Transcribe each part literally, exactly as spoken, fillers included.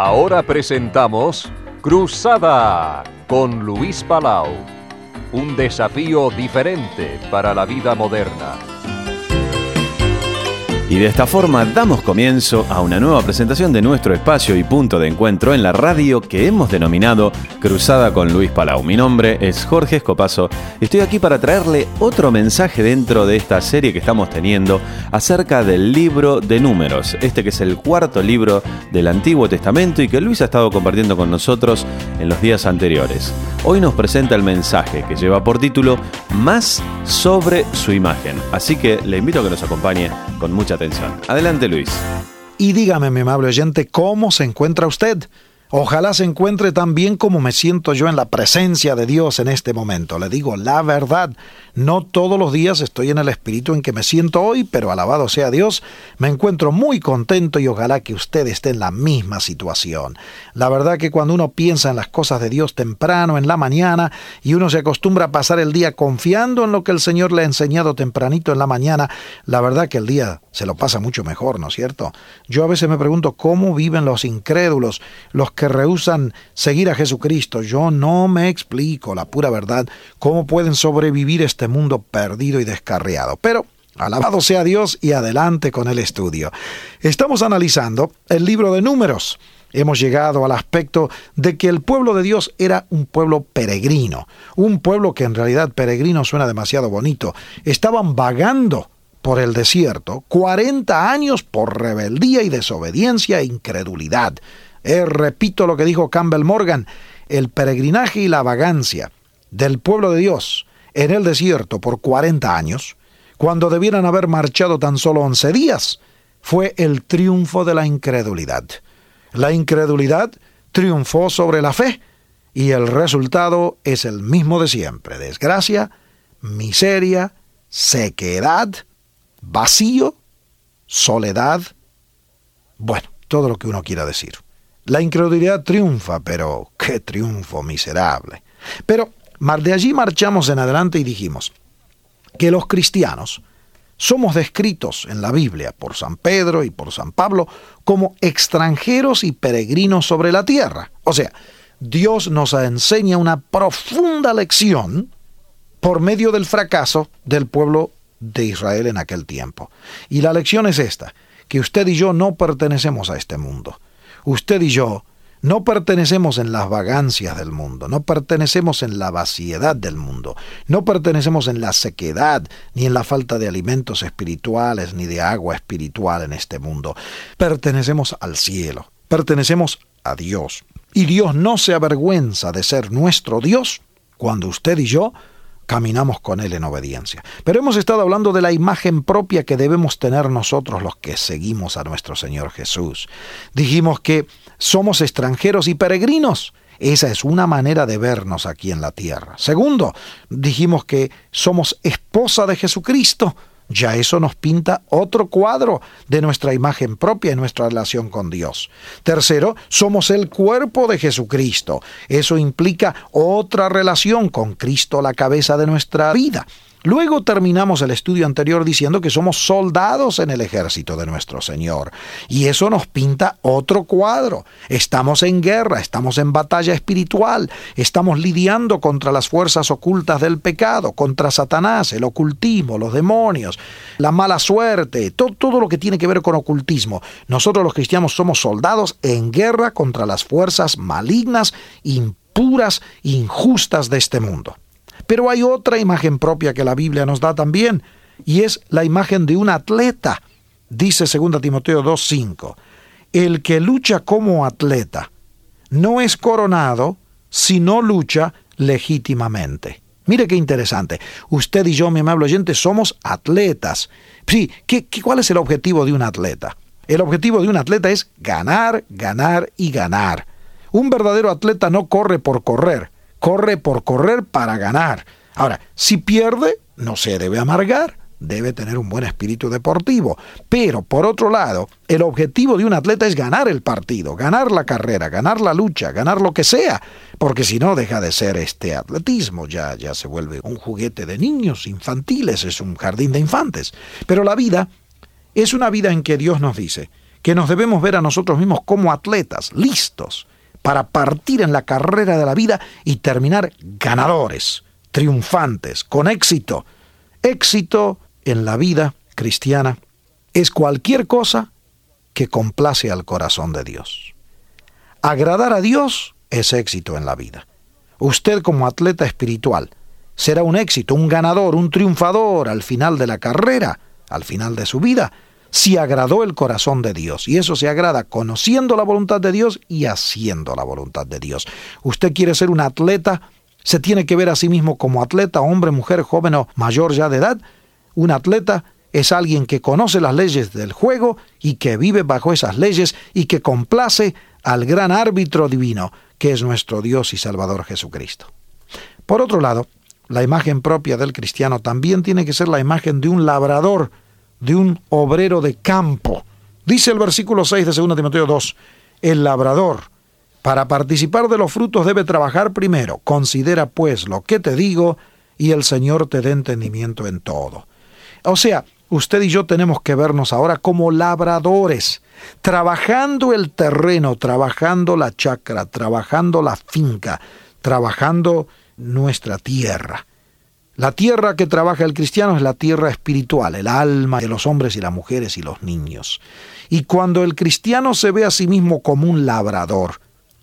Ahora presentamos Cruzada con Luis Palau. Un desafío diferente para la vida moderna. Y de esta forma damos comienzo a una nueva presentación de nuestro espacio y punto de encuentro en la radio que hemos denominado Cruzada con Luis Palau. Mi nombre es Jorge Escopazo y estoy aquí para traerle otro mensaje dentro de esta serie que estamos teniendo acerca del libro de Números, este que es el cuarto libro del Antiguo Testamento y que Luis ha estado compartiendo con nosotros en los días anteriores. Hoy nos presenta el mensaje que lleva por título Más sobre su imagen, así que le invito a que nos acompañe con mucha atención. Adelante, Luis. Y dígame, mi amable oyente, ¿cómo se encuentra usted? Ojalá se encuentre tan bien como me siento yo en la presencia de Dios en este momento. Le digo la verdad, no todos los días estoy en el espíritu en que me siento hoy, pero alabado sea Dios, me encuentro muy contento y ojalá que usted esté en la misma situación. La verdad que cuando uno piensa en las cosas de Dios temprano, en la mañana, y uno se acostumbra a pasar el día confiando en lo que el Señor le ha enseñado tempranito en la mañana, la verdad que el día se lo pasa mucho mejor, ¿no es cierto? Yo a veces me pregunto cómo viven los incrédulos, los que rehúsan seguir a Jesucristo. Yo no me explico, la pura verdad, cómo pueden sobrevivir este mundo perdido y descarriado. Pero alabado sea Dios y adelante con el estudio. Estamos analizando el libro de Números. Hemos llegado al aspecto de que el pueblo de Dios era un pueblo peregrino, un pueblo que en realidad peregrino suena demasiado bonito. Estaban vagando por el desierto cuarenta años por rebeldía y desobediencia e incredulidad. Eh, repito lo que dijo Campbell Morgan, el peregrinaje y la vagancia del pueblo de Dios en el desierto por cuarenta años, cuando debieran haber marchado tan solo once días, fue el triunfo de la incredulidad. La incredulidad triunfó sobre la fe y el resultado es el mismo de siempre: desgracia, miseria, sequedad, vacío, soledad, bueno, todo lo que uno quiera decir. La incredulidad triunfa, pero ¡qué triunfo miserable! Pero de allí marchamos en adelante y dijimos que los cristianos somos descritos en la Biblia por San Pedro y por San Pablo como extranjeros y peregrinos sobre la tierra. O sea, Dios nos enseña una profunda lección por medio del fracaso del pueblo de Israel en aquel tiempo. Y la lección es esta, que usted y yo no pertenecemos a este mundo. Usted y yo no pertenecemos en las vagancias del mundo, no pertenecemos en la vaciedad del mundo, no pertenecemos en la sequedad, ni en la falta de alimentos espirituales, ni de agua espiritual en este mundo. Pertenecemos al cielo, pertenecemos a Dios. Y Dios no se avergüenza de ser nuestro Dios cuando usted y yo caminamos con Él en obediencia. Pero hemos estado hablando de la imagen propia que debemos tener nosotros los que seguimos a nuestro Señor Jesús. Dijimos que somos extranjeros y peregrinos. Esa es una manera de vernos aquí en la tierra. Segundo, dijimos que somos esposa de Jesucristo. Ya eso nos pinta otro cuadro de nuestra imagen propia y nuestra relación con Dios. Tercero, somos el cuerpo de Jesucristo. Eso implica otra relación con Cristo, la cabeza de nuestra vida. Luego terminamos el estudio anterior diciendo que somos soldados en el ejército de nuestro Señor. Y eso nos pinta otro cuadro. Estamos en guerra, estamos en batalla espiritual, estamos lidiando contra las fuerzas ocultas del pecado, contra Satanás, el ocultismo, los demonios, la mala suerte, todo, todo lo que tiene que ver con ocultismo. Nosotros los cristianos somos soldados en guerra contra las fuerzas malignas, impuras, injustas de este mundo. Pero hay otra imagen propia que la Biblia nos da también, y es la imagen de un atleta. Dice segunda Timoteo dos cinco, el que lucha como atleta no es coronado si no lucha legítimamente. Mire qué interesante. Usted y yo, mi amable oyente, somos atletas. Sí, ¿qué, qué, ¿cuál es el objetivo de un atleta? El objetivo de un atleta es ganar, ganar y ganar. Un verdadero atleta no corre por correr. Corre por correr para ganar. Ahora, si pierde, no se debe amargar, debe tener un buen espíritu deportivo. Pero, por otro lado, el objetivo de un atleta es ganar el partido, ganar la carrera, ganar la lucha, ganar lo que sea. Porque si no, deja de ser este atletismo, ya, ya se vuelve un juguete de niños infantiles, es un jardín de infantes. Pero la vida es una vida en que Dios nos dice que nos debemos ver a nosotros mismos como atletas, listos para partir en la carrera de la vida y terminar ganadores, triunfantes, con éxito. Éxito en la vida cristiana es cualquier cosa que complace al corazón de Dios. Agradar a Dios es éxito en la vida. Usted como atleta espiritual será un éxito, un ganador, un triunfador al final de la carrera, al final de su vida, si agradó el corazón de Dios. Y eso se agrada conociendo la voluntad de Dios y haciendo la voluntad de Dios. Usted quiere ser un atleta, se tiene que ver a sí mismo como atleta, hombre, mujer, joven o mayor ya de edad. Un atleta es alguien que conoce las leyes del juego y que vive bajo esas leyes y que complace al gran árbitro divino, que es nuestro Dios y Salvador Jesucristo. Por otro lado, la imagen propia del cristiano también tiene que ser la imagen de un labrador, de un obrero de campo. Dice el versículo seis de segunda Timoteo dos, el labrador, para participar de los frutos debe trabajar primero. Considera pues lo que te digo, y el Señor te dé entendimiento en todo. O sea, usted y yo tenemos que vernos ahora como labradores, trabajando el terreno, trabajando la chacra, trabajando la finca, trabajando nuestra tierra. La tierra que trabaja el cristiano es la tierra espiritual, el alma de los hombres y las mujeres y los niños. Y cuando el cristiano se ve a sí mismo como un labrador,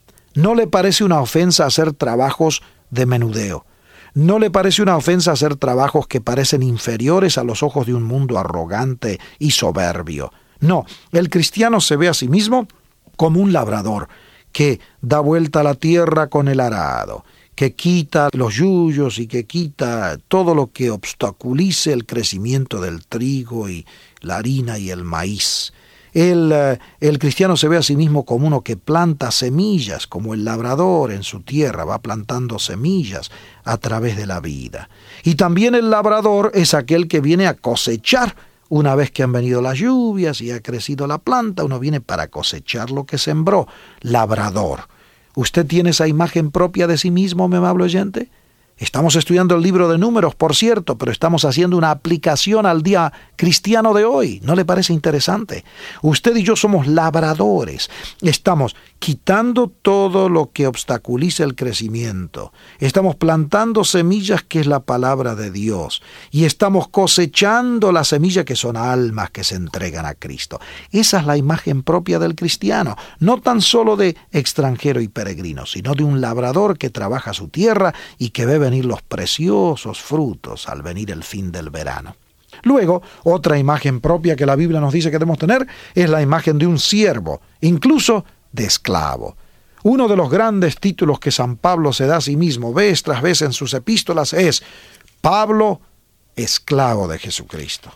no le parece una ofensa hacer trabajos de menudeo. No le parece una ofensa hacer trabajos que parecen inferiores a los ojos de un mundo arrogante y soberbio. No, el cristiano se ve a sí mismo como un labrador que da vuelta a la tierra con el arado, que quita los yuyos y que quita todo lo que obstaculice el crecimiento del trigo y la harina y el maíz. El, el cristiano se ve a sí mismo como uno que planta semillas, como el labrador en su tierra va plantando semillas a través de la vida. Y también el labrador es aquel que viene a cosechar. Una vez que han venido las lluvias y ha crecido la planta, uno viene para cosechar lo que sembró. Labrador. ¿Usted tiene esa imagen propia de sí mismo, mi amable oyente? Estamos estudiando el libro de Números, por cierto, pero estamos haciendo una aplicación al día cristiano de hoy. ¿No le parece interesante? Usted y yo somos labradores. Estamos quitando todo lo que obstaculice el crecimiento. Estamos plantando semillas que es la palabra de Dios. Y estamos cosechando la semilla que son almas que se entregan a Cristo. Esa es la imagen propia del cristiano. No tan solo de extranjero y peregrino, sino de un labrador que trabaja su tierra y que ve venir los preciosos frutos al venir el fin del verano. Luego, otra imagen propia que la Biblia nos dice que debemos tener es la imagen de un siervo, incluso de esclavo. Uno de los grandes títulos que San Pablo se da a sí mismo vez tras vez en sus epístolas es Pablo, esclavo de Jesucristo.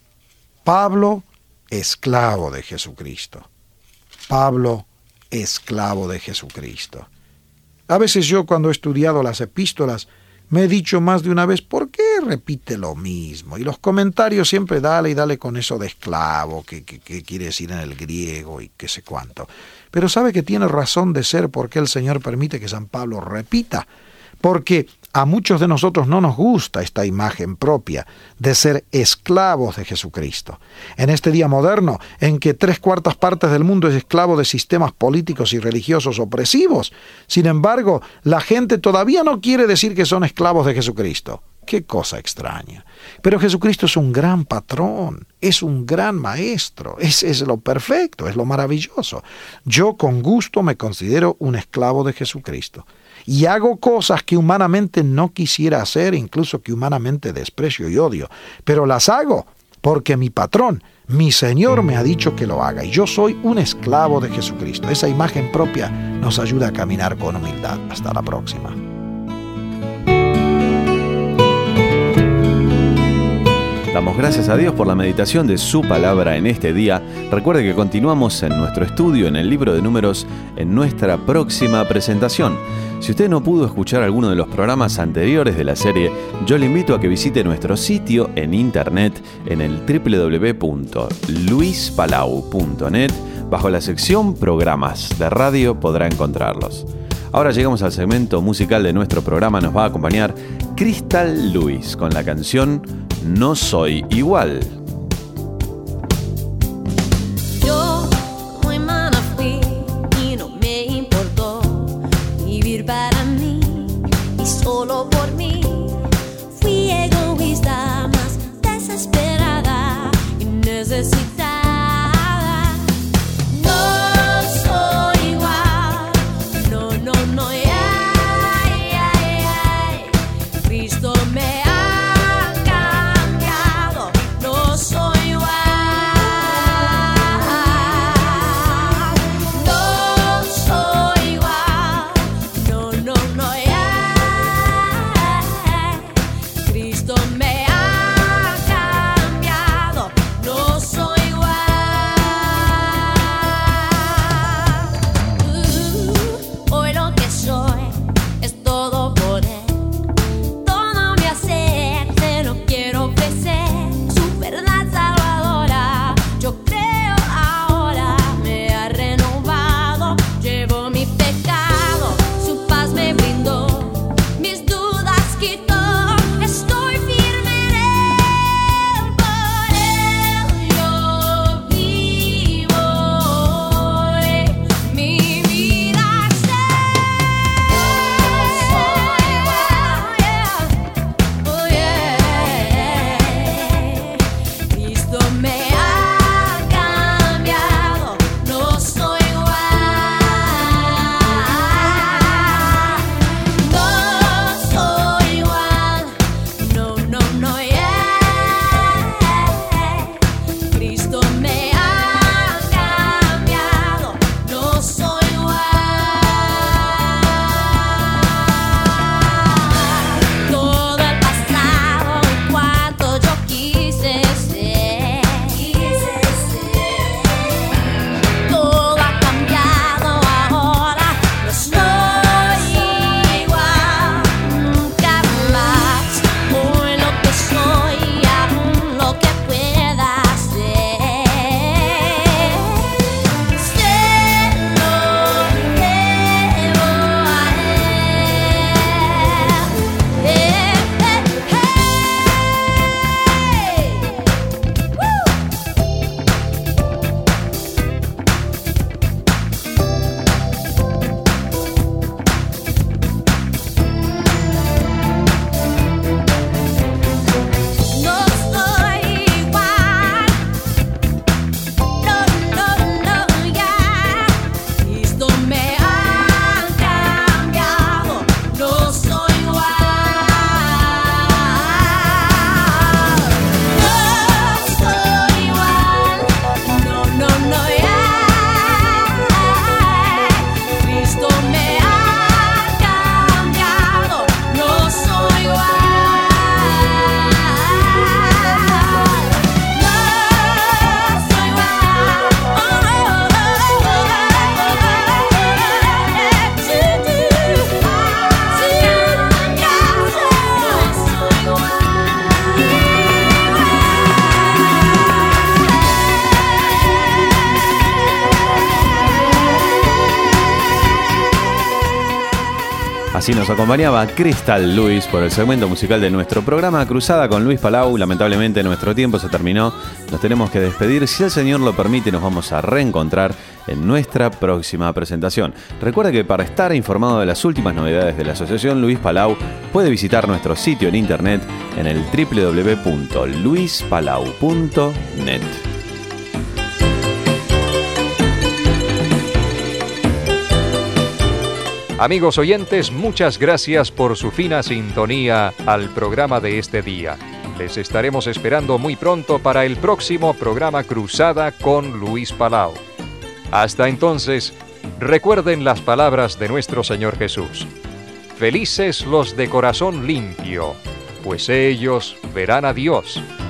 Pablo, esclavo de Jesucristo. Pablo, esclavo de Jesucristo. A veces yo, cuando he estudiado las epístolas, me he dicho más de una vez, ¿por qué repite lo mismo? Y los comentarios siempre dale y dale con eso de esclavo, que, que, que quiere decir en el griego y qué sé cuánto. Pero sabe que tiene razón de ser porque el Señor permite que San Pablo repita. Porque a muchos de nosotros no nos gusta esta imagen propia de ser esclavos de Jesucristo. En este día moderno, en que tres cuartas partes del mundo es esclavo de sistemas políticos y religiosos opresivos, sin embargo, la gente todavía no quiere decir que son esclavos de Jesucristo. ¡Qué cosa extraña! Pero Jesucristo es un gran patrón, es un gran maestro, es, es lo perfecto, es lo maravilloso. Yo con gusto me considero un esclavo de Jesucristo. Y hago cosas que humanamente no quisiera hacer, incluso que humanamente desprecio y odio. Pero las hago porque mi patrón, mi Señor, me ha dicho que lo haga. Y yo soy un esclavo de Jesucristo. Esa imagen propia nos ayuda a caminar con humildad. Hasta la próxima. Damos gracias a Dios por la meditación de su palabra en este día. Recuerde que continuamos en nuestro estudio en el libro de Números en nuestra próxima presentación. Si usted no pudo escuchar alguno de los programas anteriores de la serie, yo le invito a que visite nuestro sitio en internet en el doble u doble u doble u punto luis palau punto net. Bajo la sección Programas de radio podrá encontrarlos. Ahora llegamos al segmento musical de nuestro programa. Nos va a acompañar Crystal Lewis con la canción No Soy Igual. Yo Así nos acompañaba Crystal Luis por el segmento musical de nuestro programa Cruzada con Luis Palau. Lamentablemente nuestro tiempo se terminó, nos tenemos que despedir. Si el Señor lo permite, nos vamos a reencontrar en nuestra próxima presentación. Recuerda que para estar informado de las últimas novedades de la Asociación Luis Palau, puede visitar nuestro sitio en internet en el doble u doble u doble u punto luis palau punto net. Amigos oyentes, muchas gracias por su fina sintonía al programa de este día. Les estaremos esperando muy pronto para el próximo programa Cruzada con Luis Palau. Hasta entonces, recuerden las palabras de nuestro Señor Jesús. Felices los de corazón limpio, pues ellos verán a Dios.